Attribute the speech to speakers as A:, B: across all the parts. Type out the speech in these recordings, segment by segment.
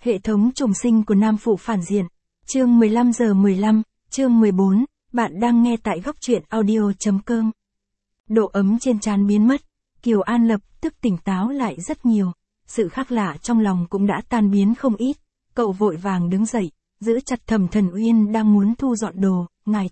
A: Hệ thống trùng sinh của Nam Phụ phản diện. Chương 15 giờ 15, chương 14, bạn đang nghe tại góc truyện audio.com. Độ ấm trên trán biến mất, Kiều An lập tức tỉnh táo lại rất nhiều. Sự khác lạ trong lòng cũng đã tan biến không ít. Cậu vội vàng đứng dậy, giữ chặt Thẩm Thần Uyên đang muốn thu dọn đồ.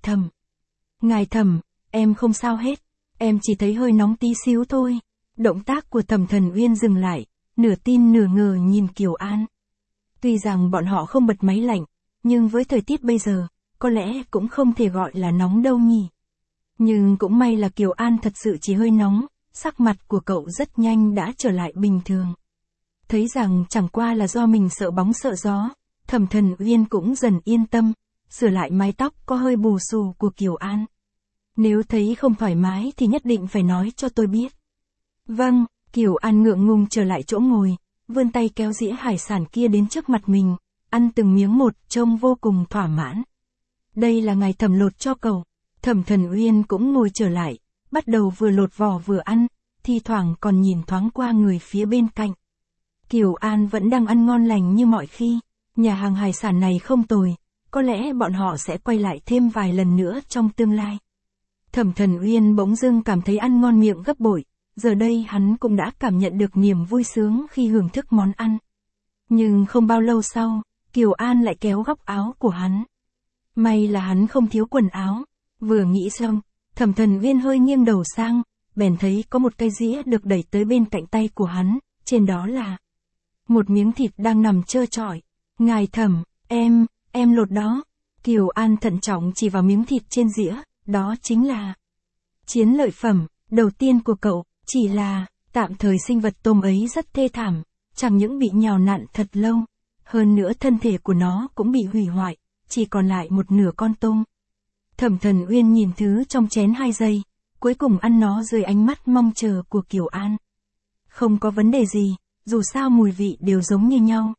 A: Ngài Thẩm, em không sao hết, em chỉ thấy hơi nóng tí xíu thôi. Động tác của Thẩm Thần Uyên dừng lại, nửa tin nửa ngờ nhìn Kiều An. Tuy rằng bọn họ không bật máy lạnh, nhưng với thời tiết bây giờ, có lẽ cũng không thể gọi là nóng đâu nhỉ. Nhưng cũng may là Kiều An thật sự chỉ hơi nóng, sắc mặt của cậu rất nhanh đã trở lại bình thường. Thấy rằng chẳng qua là do mình sợ bóng sợ gió, Thẩm Thần Uyên cũng dần yên tâm, sửa lại mái tóc có hơi bù xù của Kiều An. Nếu thấy không thoải mái thì nhất định phải nói cho tôi biết. Vâng, Kiều An ngượng ngùng trở lại chỗ ngồi, vươn tay kéo dĩa hải sản kia đến trước mặt mình, ăn từng miếng một trông vô cùng thỏa mãn. Đây là ngài Thẩm lột cho cậu. Thẩm Thần Uyên cũng ngồi trở lại, bắt đầu vừa lột vỏ vừa ăn, thi thoảng còn nhìn thoáng qua người phía bên cạnh. Kiều An vẫn đang ăn ngon lành như mọi khi, nhà hàng hải sản này không tồi, có lẽ bọn họ sẽ quay lại thêm vài lần nữa trong tương lai. Thẩm Thần Uyên bỗng dưng cảm thấy ăn ngon miệng gấp bội, giờ đây hắn cũng đã cảm nhận được niềm vui sướng khi hưởng thức món ăn. Nhưng không bao lâu sau, Kiều An lại kéo góc áo của hắn. May là hắn không thiếu quần áo. Vừa nghĩ xong, Thẩm Thần Uyên hơi nghiêng đầu sang, bèn thấy có một cái dĩa được đẩy tới bên cạnh tay của hắn, trên đó là một miếng thịt đang nằm trơ trọi. Ngài Thẩm, em lột đó. Kiều An thận trọng chỉ vào miếng thịt trên dĩa, đó chính là chiến lợi phẩm đầu tiên của cậu. Chỉ là, tạm thời sinh vật tôm ấy rất thê thảm, chẳng những bị nhào nặn thật lâu, hơn nữa thân thể của nó cũng bị hủy hoại, chỉ còn lại một nửa con tôm. Thẩm Thần Uyên nhìn thứ trong chén 2 giây, cuối cùng ăn nó dưới ánh mắt mong chờ của Kiều An. Không có vấn đề gì, dù sao mùi vị đều giống như nhau.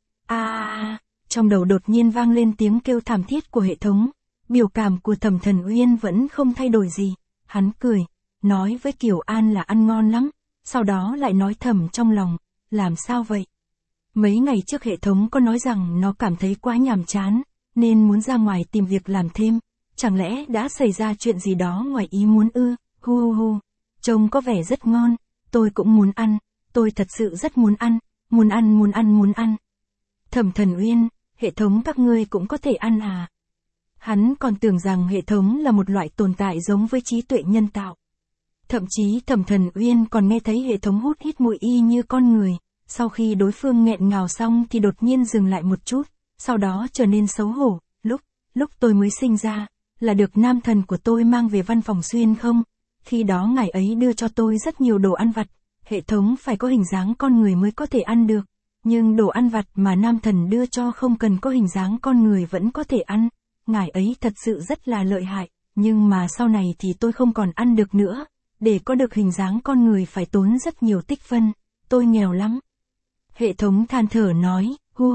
A: Trong đầu đột nhiên vang lên tiếng kêu thảm thiết của hệ thống. Biểu cảm của Thẩm Thần Uyên vẫn không thay đổi gì, hắn cười, nói với Kiều An là ăn ngon lắm, sau đó lại nói thầm trong lòng, làm sao vậy? Mấy ngày trước hệ thống có nói rằng nó cảm thấy quá nhàm chán, nên muốn ra ngoài tìm việc làm thêm, chẳng lẽ đã xảy ra chuyện gì đó ngoài ý muốn ư? Trông có vẻ rất ngon, tôi cũng muốn ăn, tôi thật sự rất muốn ăn. Thẩm Thần Uyên, hệ thống các ngươi cũng có thể ăn à? Hắn còn tưởng rằng hệ thống là một loại tồn tại giống với trí tuệ nhân tạo. Thậm chí Thẩm Thần Uyên còn nghe thấy hệ thống hút hít mùi y như con người, sau khi đối phương nghẹn ngào xong thì đột nhiên dừng lại một chút, sau đó trở nên xấu hổ. Lúc tôi mới sinh ra, là được nam thần của tôi mang về văn phòng xuyên không? Khi đó ngài ấy đưa cho tôi rất nhiều đồ ăn vặt, hệ thống phải có hình dáng con người mới có thể ăn được, nhưng đồ ăn vặt mà nam thần đưa cho không cần có hình dáng con người vẫn có thể ăn, ngài ấy thật sự rất là lợi hại, nhưng mà sau này thì tôi không còn ăn được nữa. Để có được hình dáng con người phải tốn rất nhiều tích phân, tôi nghèo lắm. Hệ thống than thở nói,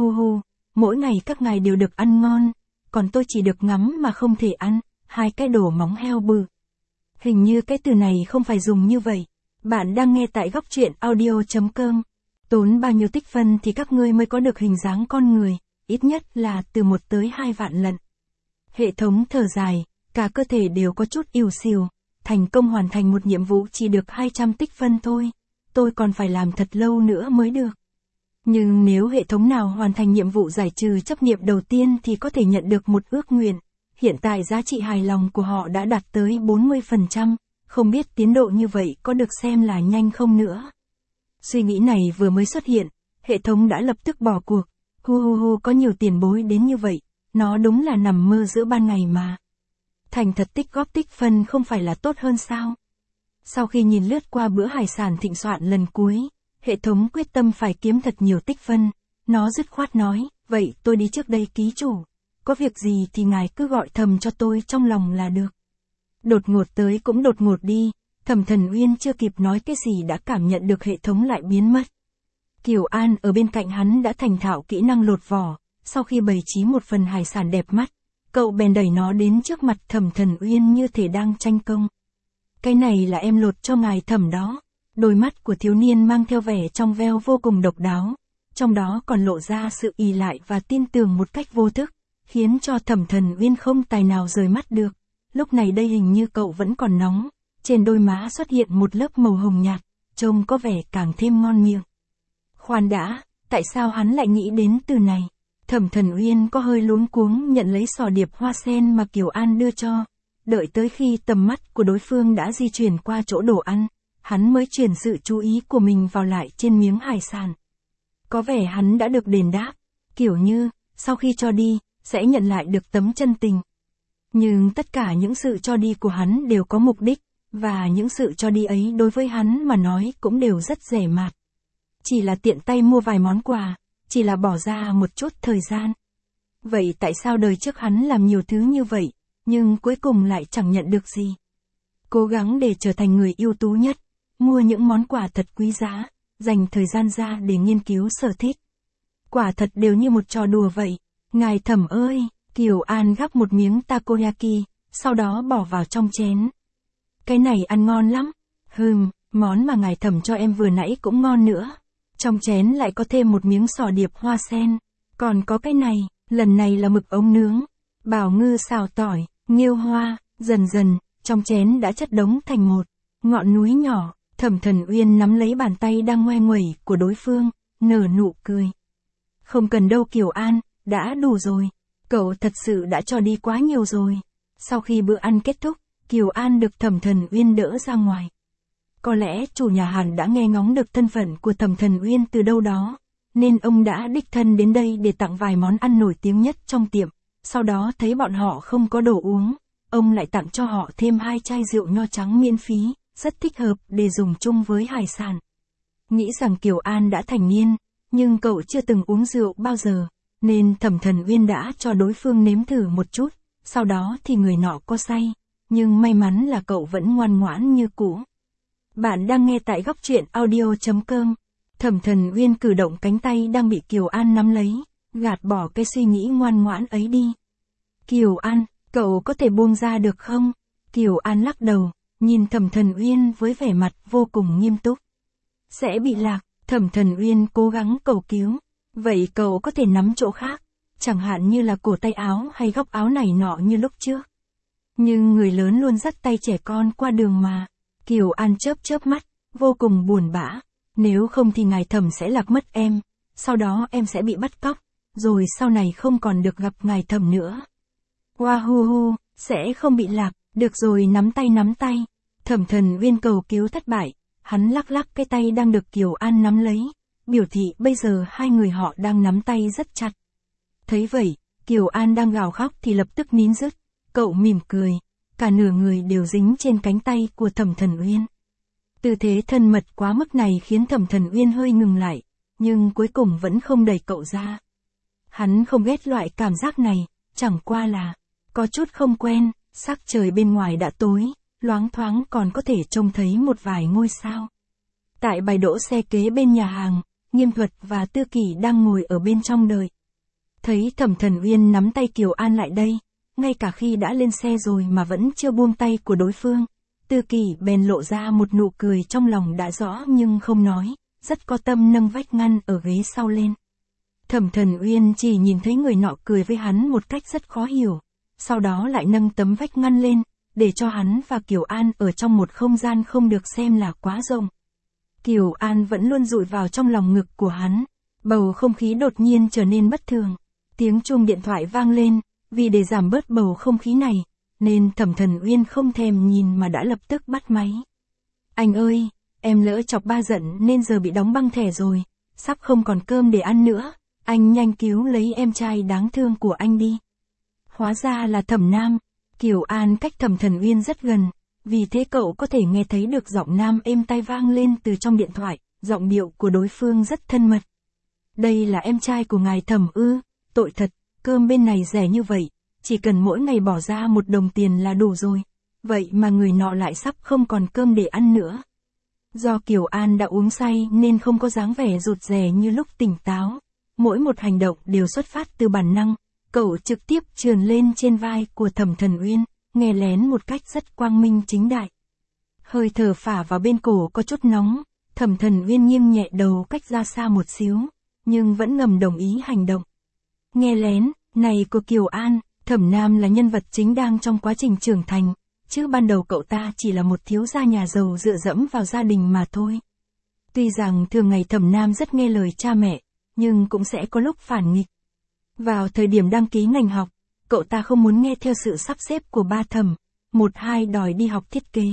A: mỗi ngày các ngài đều được ăn ngon, còn tôi chỉ được ngắm mà không thể ăn, 2 cái đồ móng heo bự. Hình như cái từ này không phải dùng như vậy. Bạn đang nghe tại góc truyện audio.com. Tốn bao nhiêu tích phân thì các ngươi mới có được hình dáng con người, ít nhất là từ 1 tới 2 vạn lần. Hệ thống thở dài, cả cơ thể đều có chút ỉu xìu. Thành công hoàn thành một nhiệm vụ chỉ được 200 tích phân thôi, tôi còn phải làm thật lâu nữa mới được. Nhưng nếu hệ thống nào hoàn thành nhiệm vụ giải trừ chấp niệm đầu tiên thì có thể nhận được một ước nguyện. Hiện tại giá trị hài lòng của họ đã đạt tới 40%, không biết tiến độ như vậy có được xem là nhanh không nữa. Suy nghĩ này vừa mới xuất hiện, hệ thống đã lập tức bỏ cuộc. Có nhiều tiền bối đến như vậy, nó đúng là nằm mơ giữa ban ngày mà. Thành thật tích góp tích phân không phải là tốt hơn sao? Sau khi nhìn lướt qua bữa hải sản thịnh soạn lần cuối, hệ thống quyết tâm phải kiếm thật nhiều tích phân. Nó dứt khoát nói, vậy tôi đi trước đây ký chủ. Có việc gì thì ngài cứ gọi thầm cho tôi trong lòng là được. Đột ngột tới cũng đột ngột đi, Thẩm Thần Uyên chưa kịp nói cái gì đã cảm nhận được hệ thống lại biến mất. Kiều An ở bên cạnh hắn đã thành thạo kỹ năng lột vỏ, sau khi bày trí một phần hải sản đẹp mắt. Cậu bèn đẩy nó đến trước mặt Thẩm Thần Uyên như thể đang tranh công. Cái này là em lột cho ngài Thẩm đó. Đôi mắt của thiếu niên mang theo vẻ trong veo vô cùng độc đáo. trong đó còn lộ ra sự ỷ lại và tin tưởng một cách vô thức, khiến cho Thẩm Thần Uyên không tài nào rời mắt được. Lúc này đây hình như cậu vẫn còn nóng, trên đôi má xuất hiện một lớp màu hồng nhạt, trông có vẻ càng thêm ngon miệng. Khoan đã, tại sao hắn lại nghĩ đến từ này? Thẩm Thần Uyên có hơi luống cuống nhận lấy sò điệp hoa sen mà Kiều An đưa cho. Đợi tới khi tầm mắt của đối phương đã di chuyển qua chỗ đồ ăn, hắn mới chuyển sự chú ý của mình vào lại trên miếng hải sản. Có vẻ hắn đã được đền đáp, kiểu như, sau khi cho đi, sẽ nhận lại được tấm chân tình. Nhưng tất cả những sự cho đi của hắn đều có mục đích, và những sự cho đi ấy đối với hắn mà nói cũng đều rất rẻ mạt. Chỉ là tiện tay mua vài món quà, chỉ là bỏ ra một chút thời gian. Vậy tại sao đời trước hắn làm nhiều thứ như vậy, nhưng cuối cùng lại chẳng nhận được gì? Cố gắng để trở thành người ưu tú nhất, mua những món quà thật quý giá, dành thời gian ra để nghiên cứu sở thích. Quả thật đều như một trò đùa vậy. Ngài Thẩm ơi, Kiều An gắp một miếng takoyaki, sau đó bỏ vào trong chén. Cái này ăn ngon lắm. Món mà ngài Thẩm cho em vừa nãy cũng ngon nữa. Trong chén lại có thêm một miếng sò điệp hoa sen. Còn có cái này, lần này là mực ống nướng, bào ngư xào tỏi, nghêu hoa, dần dần, trong chén đã chất đống thành một ngọn núi nhỏ. Thẩm Thần Uyên nắm lấy bàn tay đang ngoe nguẩy của đối phương, nở nụ cười. Không cần đâu Kiều An, đã đủ rồi. Cậu thật sự đã cho đi quá nhiều rồi. Sau khi bữa ăn kết thúc, Kiều An được Thẩm Thần Uyên đỡ ra ngoài. Có lẽ chủ nhà hàng đã nghe ngóng được thân phận của Thẩm Thần Uyên từ đâu đó, nên ông đã đích thân đến đây để tặng vài món ăn nổi tiếng nhất trong tiệm. Sau đó thấy bọn họ không có đồ uống, ông lại tặng cho họ thêm 2 chai rượu nho trắng miễn phí, rất thích hợp để dùng chung với hải sản. Nghĩ rằng Kiều An đã thành niên, nhưng cậu chưa từng uống rượu bao giờ, nên Thẩm Thần Uyên đã cho đối phương nếm thử một chút, sau đó thì người nọ có say, nhưng may mắn là cậu vẫn ngoan ngoãn như cũ. Bạn đang nghe tại góc truyện audio.com. Thẩm Thần Uyên cử động cánh tay đang bị Kiều An nắm lấy, gạt bỏ cái suy nghĩ ngoan ngoãn ấy đi. Kiều An, cậu có thể buông ra được không? Kiều An lắc đầu, nhìn Thẩm Thần Uyên với vẻ mặt vô cùng nghiêm túc. Sẽ bị lạc. Thẩm Thần Uyên cố gắng cầu cứu. Vậy cậu có thể nắm chỗ khác, chẳng hạn như là cổ tay áo hay góc áo này nọ như lúc trước. Nhưng người lớn luôn dắt tay trẻ con qua đường mà. Kiều An chớp mắt, vô cùng buồn bã. Nếu không thì ngài Thẩm sẽ lạc mất em, sau đó em sẽ bị bắt cóc, rồi sau này không còn được gặp ngài Thẩm nữa. Wahuhu, sẽ không bị lạc, được rồi nắm tay. Thẩm Thần Uyên cầu cứu thất bại, hắn lắc cái tay đang được Kiều An nắm lấy, biểu thị bây giờ hai người họ đang nắm tay rất chặt. Thấy vậy, Kiều An đang gào khóc thì lập tức nín dứt, cậu mỉm cười, cả nửa người đều dính trên cánh tay của Thẩm Thần Uyên. Tư thế thân mật quá mức này khiến Thẩm Thần Uyên hơi ngừng lại, nhưng cuối cùng vẫn không đẩy cậu ra. Hắn không ghét loại cảm giác này, chẳng qua là có chút không quen. Sắc trời bên ngoài đã tối, loáng thoáng còn có thể trông thấy một vài ngôi sao. Tại bãi đỗ xe kế bên nhà hàng, Nghiêm Thuật và Tư Kỷ đang ngồi ở bên trong đợi. Thấy Thẩm Thần Uyên nắm tay Kiều An lại đây, ngay cả khi đã lên xe rồi mà vẫn chưa buông tay của đối phương, Tư Kỷ bèn lộ ra một nụ cười trong lòng đã rõ nhưng không nói, rất có tâm nâng vách ngăn ở ghế sau lên. Thẩm Thần Uyên chỉ nhìn thấy người nọ cười với hắn một cách rất khó hiểu, sau đó lại nâng tấm vách ngăn lên, để cho hắn và Kiều An ở trong một không gian không được xem là quá rộng. Kiều An vẫn luôn dụi vào trong lòng ngực của hắn, bầu không khí đột nhiên trở nên bất thường. Tiếng chuông điện thoại vang lên, vì để giảm bớt bầu không khí này, nên Thẩm Thần Uyên không thèm nhìn mà đã lập tức bắt máy. Anh ơi, em lỡ chọc ba giận nên giờ bị đóng băng thẻ rồi, sắp không còn cơm để ăn nữa, anh nhanh cứu lấy em trai đáng thương của anh đi. Hóa ra là Thẩm Nam. Kiều An cách Thẩm Thần Uyên rất gần, vì thế cậu có thể nghe thấy được giọng nam êm tai vang lên từ trong điện thoại, giọng điệu của đối phương rất thân mật. Đây là em trai của ngài Thẩm ư? Tội thật, cơm bên này rẻ như vậy, chỉ cần mỗi ngày bỏ ra 1 đồng tiền là đủ rồi, vậy mà người nọ lại sắp không còn cơm để ăn nữa. Do Kiều An đã uống say nên không có dáng vẻ rụt rè như lúc tỉnh táo, mỗi một hành động đều xuất phát từ bản năng. Cậu trực tiếp trườn lên trên vai của Thẩm Thần Uyên, nghe lén một cách rất quang minh chính đại. Hơi thở phả vào bên cổ có chút nóng, Thẩm Thần Uyên nghiêng nhẹ đầu cách ra xa một xíu, nhưng vẫn ngầm đồng ý hành động. Nghe lén, này của Kiều An, Thẩm Nam là nhân vật chính đang trong quá trình trưởng thành, chứ ban đầu cậu ta chỉ là một thiếu gia nhà giàu dựa dẫm vào gia đình mà thôi. Tuy rằng thường ngày Thẩm Nam rất nghe lời cha mẹ, nhưng cũng sẽ có lúc phản nghịch. Vào thời điểm đăng ký ngành học, cậu ta không muốn nghe theo sự sắp xếp của ba Thẩm, một hai đòi đi học thiết kế.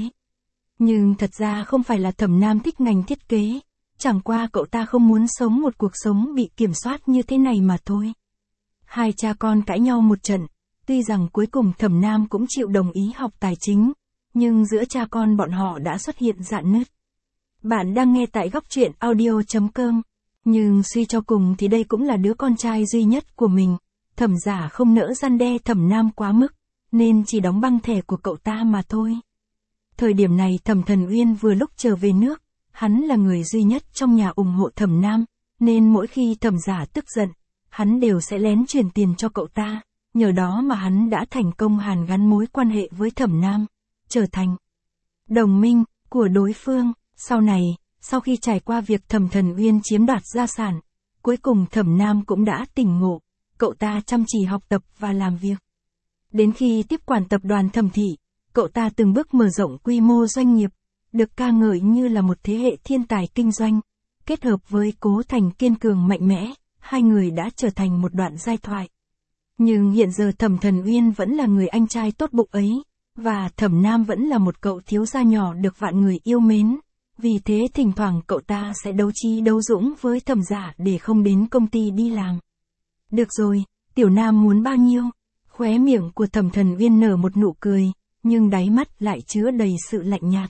A: Nhưng thật ra không phải là Thẩm Nam thích ngành thiết kế, chẳng qua cậu ta không muốn sống một cuộc sống bị kiểm soát như thế này mà thôi. Hai cha con cãi nhau một trận, tuy rằng cuối cùng Thẩm Nam cũng chịu đồng ý học tài chính, nhưng giữa cha con bọn họ đã xuất hiện rạn nứt. Bạn đang nghe tại góc truyện audio.com, nhưng suy cho cùng thì đây cũng là đứa con trai duy nhất của mình, Thẩm Giả không nỡ răn đe Thẩm Nam quá mức, nên chỉ đóng băng thẻ của cậu ta mà thôi. Thời điểm này Thẩm Thần Uyên vừa lúc trở về nước, hắn là người duy nhất trong nhà ủng hộ Thẩm Nam, nên mỗi khi Thẩm Giả tức giận, hắn đều sẽ lén chuyển tiền cho cậu ta, nhờ đó mà hắn đã thành công hàn gắn mối quan hệ với Thẩm Nam, trở thành đồng minh của đối phương. Sau này, sau khi trải qua việc Thẩm Thần Uyên chiếm đoạt gia sản, cuối cùng Thẩm Nam cũng đã tỉnh ngộ, cậu ta chăm chỉ học tập và làm việc. Đến khi tiếp quản tập đoàn Thẩm Thị, cậu ta từng bước mở rộng quy mô doanh nghiệp, được ca ngợi như là một thế hệ thiên tài kinh doanh, kết hợp với Cố Thành kiên cường mạnh mẽ, hai người đã trở thành một đoạn giai thoại. Nhưng hiện giờ Thẩm Thần Uyên vẫn là người anh trai tốt bụng ấy, và Thẩm Nam vẫn là một cậu thiếu gia nhỏ được vạn người yêu mến. Vì thế thỉnh thoảng cậu ta sẽ đấu trí đấu dũng với Thẩm Giả để không đến công ty đi làm. Được rồi, Tiểu Nam muốn bao nhiêu? Khóe miệng của Thẩm Thần Uyên nở một nụ cười, nhưng đáy mắt lại chứa đầy sự lạnh nhạt.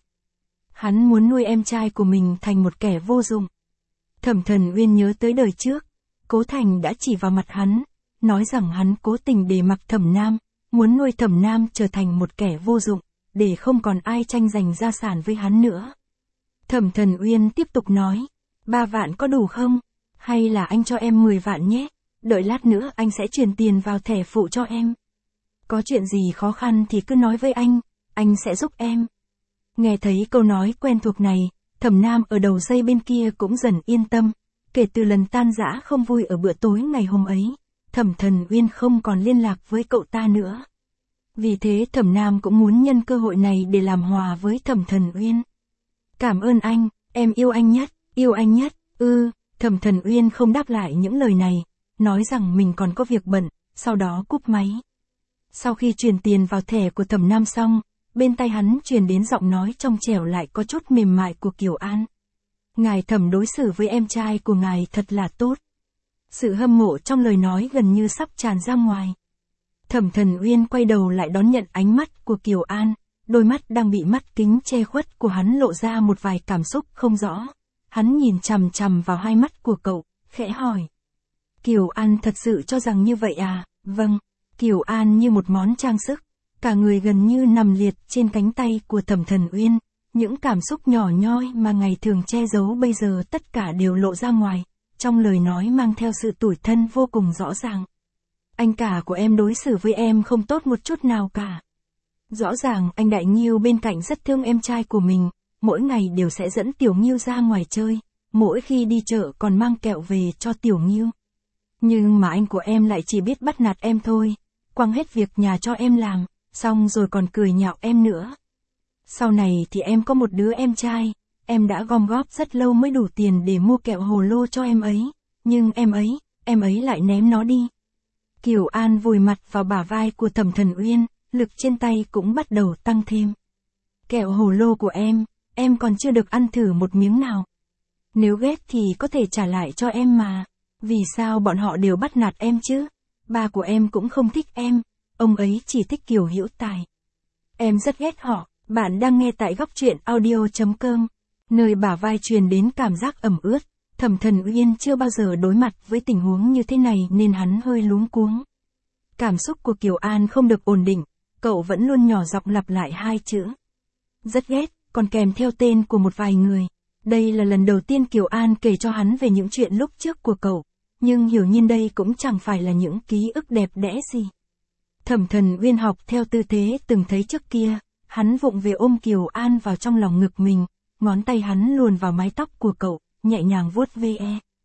A: Hắn muốn nuôi em trai của mình thành một kẻ vô dụng. Thẩm Thần Uyên nhớ tới đời trước, Cố Thành đã chỉ vào mặt hắn, nói rằng hắn cố tình để mặc Thẩm Nam, muốn nuôi Thẩm Nam trở thành một kẻ vô dụng, để không còn ai tranh giành gia sản với hắn nữa. Thẩm Thần Uyên tiếp tục nói, 3 vạn có đủ không? Hay là anh cho em 10 vạn nhé, đợi lát nữa anh sẽ chuyển tiền vào thẻ phụ cho em. Có chuyện gì khó khăn thì cứ nói với anh sẽ giúp em. Nghe thấy câu nói quen thuộc này, Thẩm Nam ở đầu dây bên kia cũng dần yên tâm. Kể từ lần tan rã không vui ở bữa tối ngày hôm ấy, Thẩm Thần Uyên không còn liên lạc với cậu ta nữa. Vì thế Thẩm Nam cũng muốn nhân cơ hội này để làm hòa với Thẩm Thần Uyên. Cảm ơn anh, em yêu anh nhất, Thẩm Thần Uyên không đáp lại những lời này, nói rằng mình còn có việc bận, sau đó cúp máy. Sau khi truyền tiền vào thẻ của Thẩm Nam xong, bên tai hắn truyền đến giọng nói trong trẻo lại có chút mềm mại của Kiều An. Ngài Thẩm đối xử với em trai của ngài thật là tốt. Sự hâm mộ trong lời nói gần như sắp tràn ra ngoài. Thẩm Thần Uyên quay đầu lại đón nhận ánh mắt của Kiều An, đôi mắt đang bị mắt kính che khuất của hắn lộ ra một vài cảm xúc không rõ. Hắn nhìn chằm chằm vào hai mắt của cậu, khẽ hỏi. Kiều An thật sự cho rằng như vậy à? Vâng. Kiều An như một món trang sức, cả người gần như nằm liệt trên cánh tay của Thẩm Thần Uyên. Những cảm xúc nhỏ nhoi mà ngày thường che giấu bây giờ tất cả đều lộ ra ngoài, trong lời nói mang theo sự tủi thân vô cùng rõ ràng. Anh cả của em đối xử với em không tốt một chút nào cả. Rõ ràng anh Đại Nghiêu bên cạnh rất thương em trai của mình, mỗi ngày đều sẽ dẫn Tiểu Nghiêu ra ngoài chơi, mỗi khi đi chợ còn mang kẹo về cho Tiểu Nghiêu. Nhưng mà anh của em lại chỉ biết bắt nạt em thôi, quăng hết việc nhà cho em làm, xong rồi còn cười nhạo em nữa. Sau này thì em có một đứa em trai, em đã gom góp rất lâu mới đủ tiền để mua kẹo hồ lô cho em ấy, nhưng em ấy lại ném nó đi. Kiều An vùi mặt vào bả vai của Thẩm Thần Uyên, lực trên tay cũng bắt đầu tăng thêm. Kẹo hồ lô của em còn chưa được ăn thử một miếng nào. Nếu ghét thì có thể trả lại cho em mà. Vì sao bọn họ đều bắt nạt em chứ? Ba của em cũng không thích em, ông ấy chỉ thích Kiều Hữu Tài. Em rất ghét họ. Bạn đang nghe tại góc truyện audio.com, nơi bả vai truyền đến cảm giác ẩm ướt. Thẩm Thần Uyên chưa bao giờ đối mặt với tình huống như thế này nên hắn hơi luống cuống. Cảm xúc của Kiều An không được ổn định, cậu vẫn luôn nhỏ giọng lặp lại hai chữ. Rất ghét, còn kèm theo tên của một vài người. Đây là lần đầu tiên Kiều An kể cho hắn về những chuyện lúc trước của cậu, nhưng hiển nhiên đây cũng chẳng phải là những ký ức đẹp đẽ gì. Thẩm Thần Uyên học theo tư thế từng thấy trước kia, hắn vụng về ôm Kiều An vào trong lòng ngực mình, ngón tay hắn luồn vào mái tóc của cậu, nhẹ nhàng vuốt ve.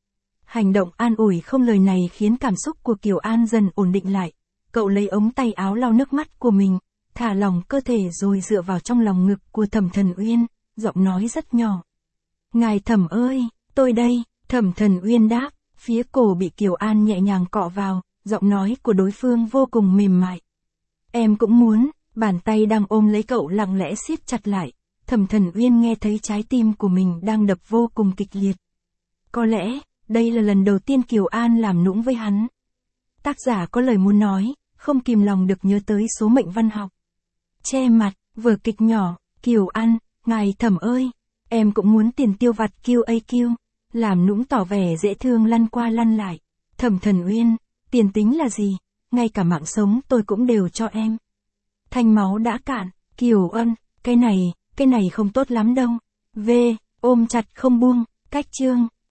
A: Hành động an ủi không lời này khiến cảm xúc của Kiều An dần ổn định lại. Cậu lấy ống tay áo lau nước mắt của mình, thả lỏng cơ thể rồi dựa vào trong lòng ngực của Thẩm Thần Uyên, giọng nói rất nhỏ. Ngài Thẩm ơi, tôi đây, Thẩm Thần Uyên đáp, phía cổ bị Kiều An nhẹ nhàng cọ vào, giọng nói của đối phương vô cùng mềm mại. Em cũng muốn, bàn tay đang ôm lấy cậu lặng lẽ siết chặt lại. Thẩm Thần Uyên nghe thấy trái tim của mình đang đập vô cùng kịch liệt. Có lẽ, đây là lần đầu tiên Kiều An làm nũng với hắn. Tác giả có lời muốn nói, không kìm lòng được nhớ tới số mệnh văn học. Che mặt, vở kịch nhỏ, Kiều An, ngài Thẩm ơi, em cũng muốn tiền tiêu vặt QAQ, làm nũng tỏ vẻ dễ thương lăn qua lăn lại. Thẩm Thần Uyên, tiền tính là gì, ngay cả mạng sống tôi cũng đều cho em. Thanh máu đã cạn, Kiều An, cái này không tốt lắm đâu. Ôm chặt không buông, cách chương.